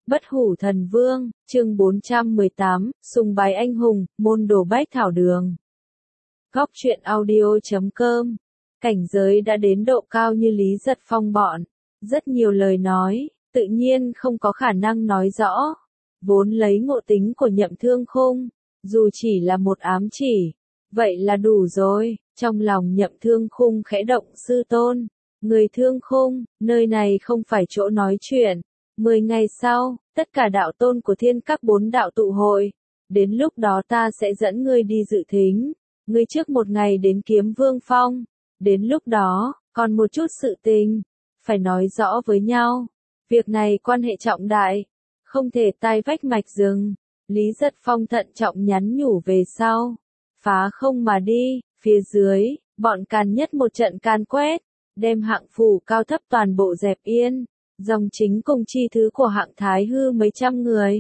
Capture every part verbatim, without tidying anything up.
Bất hủ thần vương, chương bốn trăm mười tám, sùng bái anh hùng, môn đồ bách thảo đường. Góc truyện audio chấm com. Cảnh giới đã đến độ cao như Lý Giật Phong bọn. Rất nhiều lời nói, tự nhiên không có khả năng nói rõ. Vốn lấy ngộ tính của Nhậm Thương Khung, dù chỉ là một ám chỉ, vậy là đủ rồi. Trong lòng Nhậm Thương Khung khẽ động, sư tôn, người Thương Khung, nơi này không phải chỗ nói chuyện. Mười ngày sau, tất cả đạo tôn của thiên các bốn đạo tụ hội. Đến lúc đó ta sẽ dẫn ngươi đi dự thính. Ngươi trước một ngày đến Kiếm Vương Phong. Đến lúc đó, còn một chút sự tình. Phải nói rõ với nhau. Việc này quan hệ trọng đại. Không thể tai vách mạch rừng. Lý Giật Phong thận trọng nhắn nhủ về sau. Phá không mà đi, phía dưới, bọn càn nhất một trận can quét. Đem hạng phủ cao thấp toàn bộ dẹp yên. Dòng chính cùng chi thứ của hạng thái hư mấy trăm người.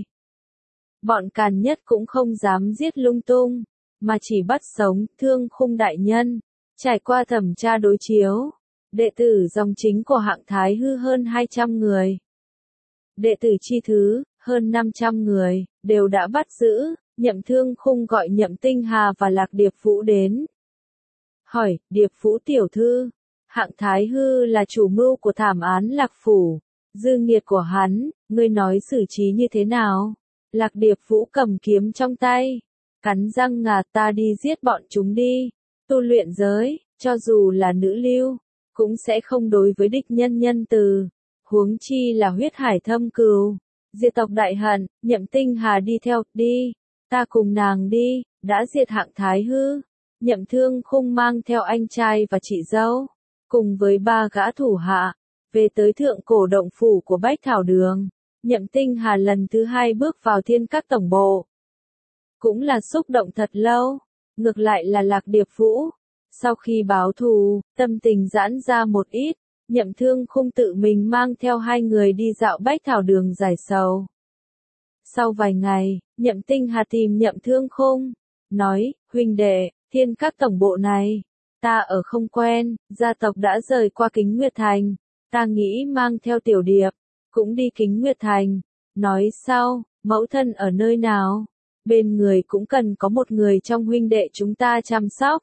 Bọn càn nhất cũng không dám giết lung tung, mà chỉ bắt sống Thương Khung đại nhân. Trải qua thẩm tra đối chiếu, đệ tử dòng chính của hạng thái hư hơn hai trăm người. Đệ tử chi thứ, hơn năm trăm người, đều đã bắt giữ. Nhậm Thương Khung gọi Nhậm Tinh Hà và Lạc Điệp Vũ đến. Hỏi, Điệp Vũ tiểu thư, hạng thái hư là chủ mưu của thảm án Lạc Phủ. Dư nghiệt của hắn, ngươi nói xử trí như thế nào? Lạc Điệp Vũ cầm kiếm trong tay, cắn răng ngà, ta đi giết bọn chúng đi. Tu luyện giới, cho dù là nữ lưu, cũng sẽ không đối với địch nhân nhân từ. Huống chi là huyết hải thâm cừu. Diệt tộc đại hận, Nhậm Tinh Hà đi theo, đi. Ta cùng nàng đi, đã diệt hạng thái hư. Nhậm Thương Khung mang theo anh trai và chị dâu, cùng với ba gã thủ hạ. Về tới thượng cổ động phủ của Bách Thảo Đường, Nhậm Tinh Hà lần thứ hai bước vào thiên các tổng bộ. Cũng là xúc động thật lâu, ngược lại là Lạc Điệp Vũ. Sau khi báo thù, tâm tình giãn ra một ít, Nhậm Thương Khung tự mình mang theo hai người đi dạo Bách Thảo Đường giải sầu. Sau vài ngày, Nhậm Tinh Hà tìm Nhậm Thương Khung, nói, huynh đệ, thiên các tổng bộ này, ta ở không quen, gia tộc đã rời qua Kính Nguyệt Thành. Ta nghĩ mang theo Tiểu Điệp, cũng đi Kính Nguyệt Thành. Nói sau, mẫu thân ở nơi nào? Bên người cũng cần có một người trong huynh đệ chúng ta chăm sóc.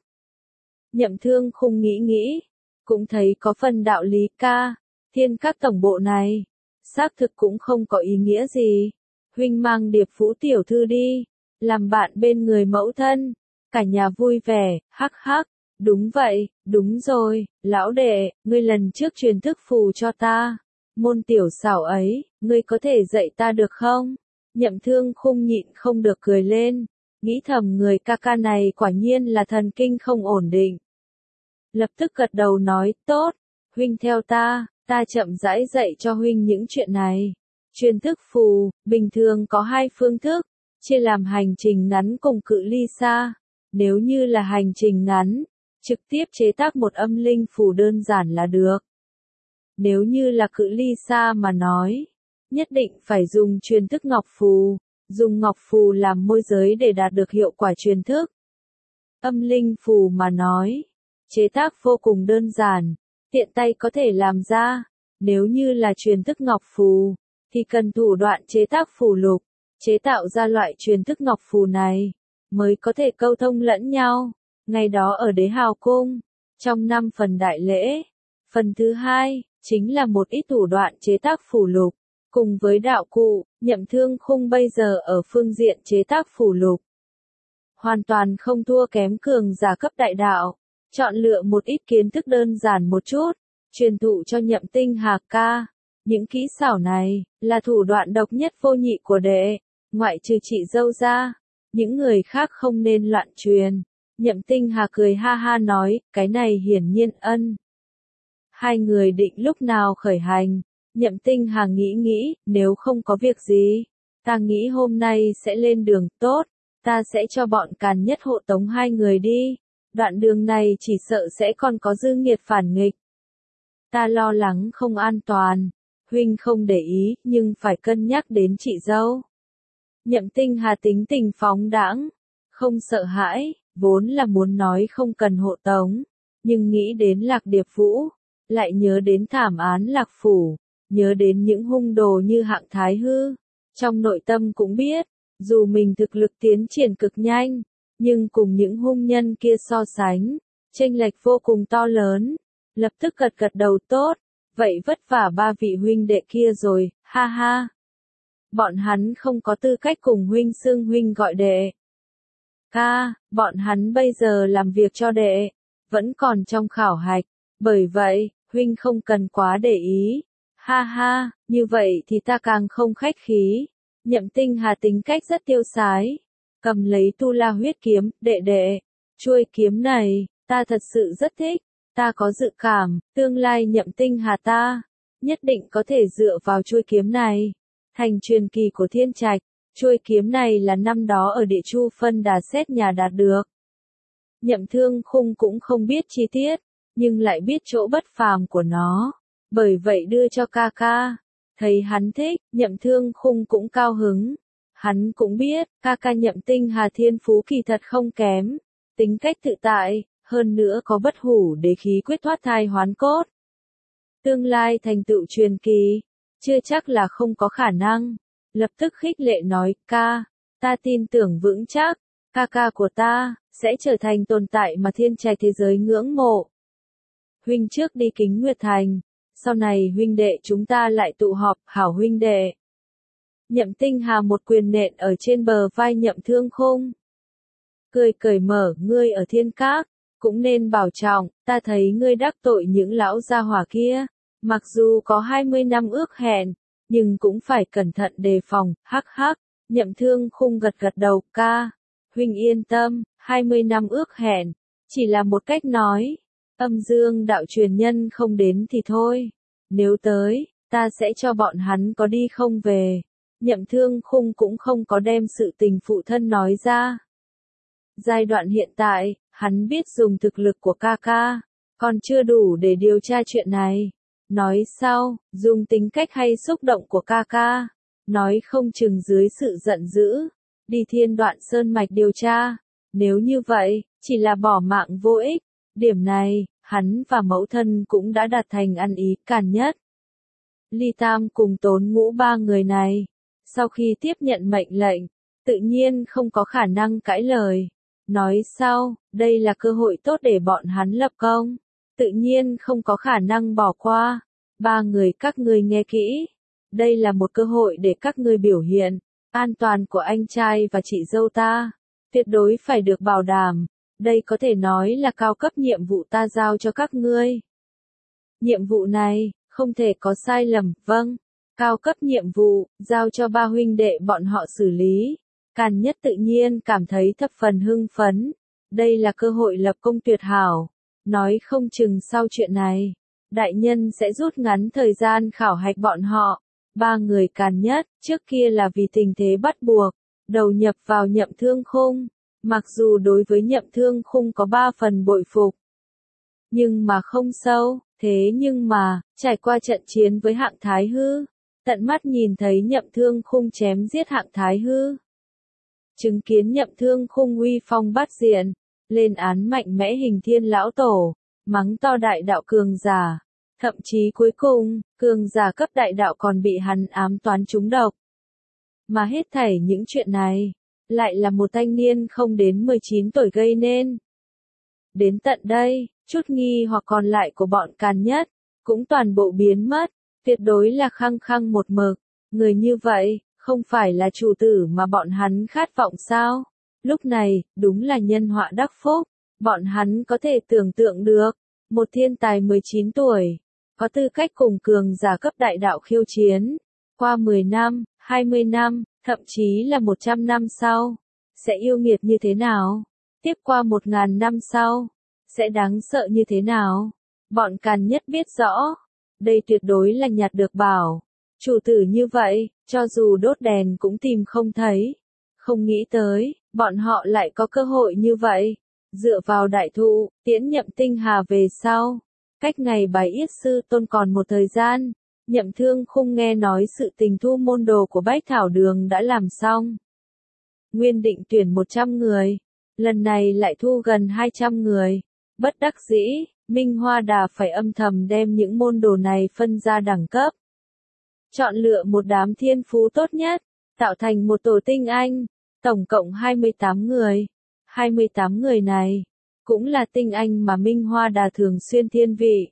Nhậm Thương Khung nghĩ nghĩ, cũng thấy có phần đạo lý ca. Thiên các tổng bộ này, xác thực cũng không có ý nghĩa gì. Huynh mang Điệp Vũ tiểu thư đi, làm bạn bên người mẫu thân. Cả nhà vui vẻ, hắc hắc. Đúng vậy, đúng rồi, lão đệ, ngươi lần trước truyền thức phù cho ta. Môn tiểu xảo ấy, ngươi có thể dạy ta được không? Nhậm Thương Khung nhịn không được cười lên, nghĩ thầm người ca ca này quả nhiên là thần kinh không ổn định. Lập tức gật đầu nói, tốt, huynh theo ta, ta chậm rãi dạy cho huynh những chuyện này. Truyền thức phù, bình thường có hai phương thức, chia làm hành trình ngắn cùng cự ly xa. Nếu như là hành trình ngắn, trực tiếp chế tác một âm linh phù đơn giản là được. Nếu như là cự ly xa mà nói, nhất định phải dùng truyền thức ngọc phù, dùng ngọc phù làm môi giới để đạt được hiệu quả truyền thức. Âm linh phù mà nói, chế tác vô cùng đơn giản, tiện tay có thể làm ra. Nếu như là truyền thức ngọc phù, thì cần thủ đoạn chế tác phù lục, chế tạo ra loại truyền thức ngọc phù này, mới có thể câu thông lẫn nhau. Ngày đó ở Đế Hào Cung, trong năm phần đại lễ, phần thứ hai, chính là một ít thủ đoạn chế tác phù lục, cùng với đạo cụ. Nhậm Thương Khung bây giờ ở phương diện chế tác phù lục, hoàn toàn không thua kém cường giả cấp đại đạo. Chọn lựa một ít kiến thức đơn giản một chút, truyền thụ cho Nhậm Tinh Hà ca. Những kỹ xảo này, là thủ đoạn độc nhất vô nhị của đệ, ngoại trừ chị dâu ra, những người khác không nên loạn truyền. Nhậm Tinh Hà cười ha ha nói, cái này hiển nhiên ân. Hai người định lúc nào khởi hành? Nhậm Tinh Hà nghĩ nghĩ, nếu không có việc gì, ta nghĩ hôm nay sẽ lên đường, tốt, ta sẽ cho bọn càn nhất hộ tống hai người đi. Đoạn đường này chỉ sợ sẽ còn có dư nghiệt phản nghịch. Ta lo lắng không an toàn, huynh không để ý, nhưng phải cân nhắc đến chị dâu. Nhậm Tinh Hà tính tình phóng đãng, không sợ hãi. Vốn là muốn nói không cần hộ tống, nhưng nghĩ đến Lạc Điệp Vũ, lại nhớ đến thảm án Lạc Phủ, nhớ đến những hung đồ như hạng thái hư, Trong nội tâm cũng biết, dù mình thực lực tiến triển cực nhanh, nhưng cùng những hung nhân kia so sánh, chênh lệch vô cùng to lớn. Lập tức gật gật đầu tốt, vậy vất vả ba vị huynh đệ kia rồi, ha ha. Bọn hắn không có tư cách cùng huynh xưng huynh gọi đệ. Ca, bọn hắn bây giờ làm việc cho đệ, vẫn còn trong khảo hạch, bởi vậy, huynh không cần quá để ý. Ha ha, như vậy thì ta càng không khách khí. Nhậm Tinh Hà tính cách rất tiêu sái, cầm lấy tu la huyết kiếm, đệ đệ, chuôi kiếm này, ta thật sự rất thích, ta có dự cảm, tương lai Nhậm Tinh Hà ta, nhất định có thể dựa vào chuôi kiếm này, thành truyền kỳ của Thiên Trạch. Chuôi kiếm này là năm đó ở địa chu phân đà xét nhà đạt được. Nhậm Thương Khung cũng không biết chi tiết, nhưng lại biết chỗ bất phàm của nó, bởi vậy đưa cho ca ca. Thấy hắn thích, Nhậm Thương Khung cũng cao hứng. Hắn cũng biết, ca ca Nhậm Tinh Hà thiên phú kỳ thật không kém, tính cách tự tại, hơn nữa có bất hủ đế khí quyết thoát thai hoán cốt. Tương lai thành tựu truyền kỳ, chưa chắc là không có khả năng. Lập tức khích lệ nói, ca, ta tin tưởng vững chắc, ca ca của ta, sẽ trở thành tồn tại mà Thiên Trạch thế giới ngưỡng mộ. Huynh trước đi Kính Nguyệt Thành, sau này huynh đệ chúng ta lại tụ họp, hảo huynh đệ. Nhậm Tinh Hà một quyền nện ở trên bờ vai Nhậm Thương Khung. Cười cởi mở, ngươi ở Thiên Các, cũng nên bảo trọng, ta thấy ngươi đắc tội những lão gia hỏa kia, mặc dù có hai mươi năm ước hẹn, nhưng cũng phải cẩn thận đề phòng, hắc hắc. Nhậm Thương Khung gật gật đầu, ca, huynh yên tâm, hai mươi năm ước hẹn, chỉ là một cách nói. Âm Dương đạo truyền nhân không đến thì thôi, nếu tới, ta sẽ cho bọn hắn có đi không về. Nhậm Thương Khung cũng không có đem sự tình phụ thân nói ra. Giai đoạn hiện tại, hắn biết dùng thực lực của ca ca, còn chưa đủ để điều tra chuyện này. Nói sau, dùng tính cách hay xúc động của ca ca, nói không chừng dưới sự giận dữ, đi Thiên Đoạn Sơn mạch điều tra. Nếu như vậy, chỉ là bỏ mạng vô ích. Điểm này, hắn và mẫu thân cũng đã đạt thành ăn ý càn nhất. Ly Tam cùng Tốn Ngũ ba người này, sau khi tiếp nhận mệnh lệnh, tự nhiên không có khả năng cãi lời. Nói sau, đây là cơ hội tốt để bọn hắn lập công, tự nhiên không có khả năng bỏ qua. Ba người các ngươi nghe kỹ, đây là một cơ hội để các ngươi biểu hiện, an toàn của anh trai và chị dâu ta, tuyệt đối phải được bảo đảm. Đây có thể nói là cao cấp nhiệm vụ ta giao cho các ngươi. Nhiệm vụ này, không thể có sai lầm, vâng. Cao cấp nhiệm vụ, giao cho ba huynh đệ bọn họ xử lý. Càn Nhất tự nhiên cảm thấy thập phần hưng phấn. Đây là cơ hội lập công tuyệt hảo. Nói không chừng sau chuyện này, đại nhân sẽ rút ngắn thời gian khảo hạch bọn họ. Ba người Càn Nhất, trước kia là vì tình thế bắt buộc, đầu nhập vào Nhậm Thương Khung. Mặc dù đối với Nhậm Thương Khung có ba phần bội phục, nhưng mà không sâu, thế nhưng mà, trải qua trận chiến với Hạng Thái Hư, tận mắt nhìn thấy Nhậm Thương Khung chém giết Hạng Thái Hư. Chứng kiến Nhậm Thương Khung uy phong bát diện, lên án mạnh mẽ Hình Thiên lão tổ, mắng to đại đạo cường giả, thậm chí cuối cùng, cường giả cấp đại đạo còn bị hắn ám toán trúng độc. Mà hết thảy những chuyện này, lại là một thanh niên không đến mười chín tuổi gây nên. Đến tận đây, chút nghi hoặc còn lại của bọn Càn Nhất, cũng toàn bộ biến mất, tuyệt đối là khăng khăng một mực. Người như vậy, không phải là chủ tử mà bọn hắn khát vọng sao? Lúc này, đúng là nhân họa đắc phúc, bọn hắn có thể tưởng tượng được, một thiên tài mười chín tuổi, có tư cách cùng cường giả cấp đại đạo khiêu chiến, qua mười năm, hai mươi năm, thậm chí là một trăm năm sau, sẽ yêu nghiệt như thế nào? Tiếp qua một ngàn năm sau, sẽ đáng sợ như thế nào? Bọn Càn Nhất biết rõ, đây tuyệt đối là nhặt được bảo. Chủ tử như vậy, cho dù đốt đèn cũng tìm không thấy. Không nghĩ tới, bọn họ lại có cơ hội như vậy. Dựa vào đại thụ, tiễn Nhậm Tinh Hà về sau. Cách ngày bài yết sư tôn còn một thời gian, Nhậm Thương Khung nghe nói sự tình thu môn đồ của Bách Thảo Đường đã làm xong. Nguyên định tuyển một trăm người, lần này lại thu gần hai trăm người. Bất đắc dĩ, Minh Hoa Đà phải âm thầm đem những môn đồ này phân ra đẳng cấp. Chọn lựa một đám thiên phú tốt nhất, tạo thành một tổ tinh anh, tổng cộng hai mươi tám người. hai mươi tám người này, cũng là tinh anh mà Minh Hoa Đà thường xuyên thiên vị.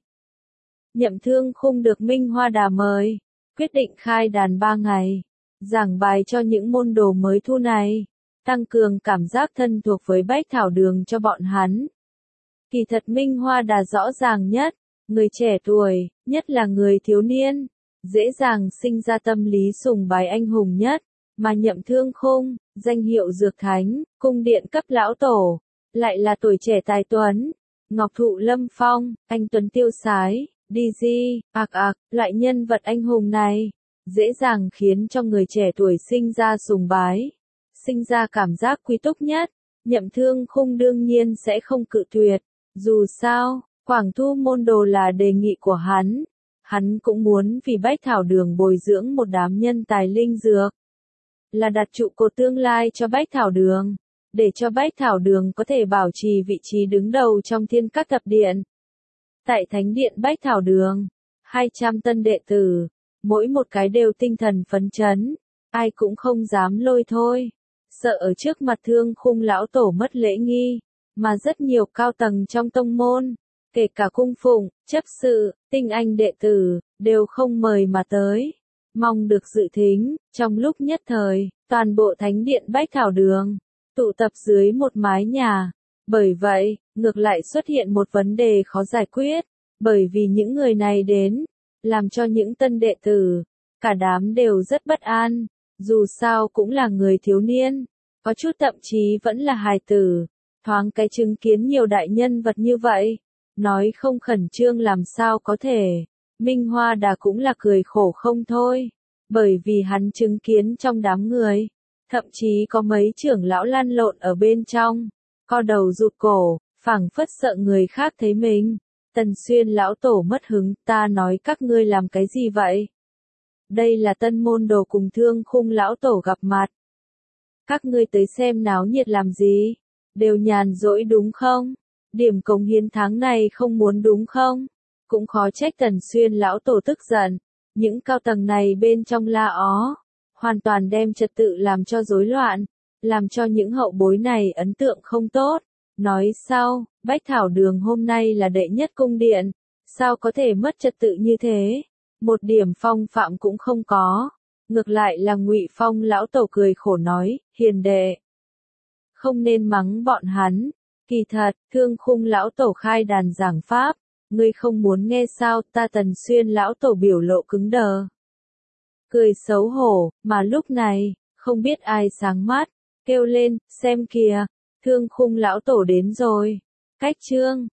Nhậm Thương Khung được Minh Hoa Đà mời, quyết định khai đàn ba ngày, giảng bài cho những môn đồ mới thu này, tăng cường cảm giác thân thuộc với bách thảo đường cho bọn hắn. Kỳ thật Minh Hoa Đà rõ ràng nhất, người trẻ tuổi, nhất là người thiếu niên, dễ dàng sinh ra tâm lý sùng bái anh hùng nhất, mà Nhậm Thương Khung, danh hiệu Dược Thánh, cung điện cấp lão tổ, lại là tuổi trẻ tài tuấn, ngọc thụ lâm phong, anh tuấn tiêu sái, đi di, ạc ạc, loại nhân vật anh hùng này, dễ dàng khiến cho người trẻ tuổi sinh ra sùng bái, sinh ra cảm giác quý túc nhất. Nhậm Thương Khung đương nhiên sẽ không cự tuyệt, dù sao, Quảng Thu môn đồ là đề nghị của hắn, hắn cũng muốn vì bách thảo đường bồi dưỡng một đám nhân tài linh dược, là đặt trụ cột tương lai cho bách thảo đường, để cho bách thảo đường có thể bảo trì vị trí đứng đầu trong thiên các thập điện. Tại thánh điện bách thảo đường, hai trăm tân đệ tử, mỗi một cái đều tinh thần phấn chấn, ai cũng không dám lôi thôi, sợ ở trước mặt Thương Khung lão tổ mất lễ nghi, mà rất nhiều cao tầng trong tông môn, kể cả cung phụng, chấp sự, tinh anh đệ tử, đều không mời mà tới, mong được dự thính. Trong lúc nhất thời, toàn bộ thánh điện bách thảo đường, tụ tập dưới một mái nhà. Bởi vậy, ngược lại xuất hiện một vấn đề khó giải quyết, bởi vì những người này đến, làm cho những tân đệ tử, cả đám đều rất bất an, dù sao cũng là người thiếu niên, có chút thậm chí vẫn là hài tử, thoáng cái chứng kiến nhiều đại nhân vật như vậy, nói không khẩn trương làm sao có thể. Minh Hoa Đà cũng là cười khổ không thôi, bởi vì hắn chứng kiến trong đám người, thậm chí có mấy trưởng lão lăn lộn ở bên trong, co đầu rụt cổ, phảng phất sợ người khác thấy mình. Tần Xuyên lão tổ mất hứng, ta nói các ngươi làm cái gì vậy? Đây là tân môn đồ cùng Thương Khung lão tổ gặp mặt. Các ngươi tới xem náo nhiệt làm gì? Đều nhàn rỗi đúng không? Điểm cống hiến tháng này không muốn đúng không? Cũng khó trách Tần Xuyên lão tổ tức giận. Những cao tầng này bên trong la ó, hoàn toàn đem trật tự làm cho rối loạn, làm cho những hậu bối này ấn tượng không tốt. Nói sau, bách thảo đường hôm nay là đệ nhất cung điện, sao có thể mất trật tự như thế? Một điểm phong phạm cũng không có. Ngược lại là Ngụy Phong lão tổ cười khổ nói, hiền đệ, không nên mắng bọn hắn. Kỳ thật, Thương Khung lão tổ khai đàn giảng pháp, ngươi không muốn nghe sao? Ta Tần Xuyên lão tổ biểu lộ cứng đờ, cười xấu hổ, mà lúc này, không biết ai sáng mắt, kêu lên, xem kìa, Thương Khung lão tổ đến rồi. Cách chương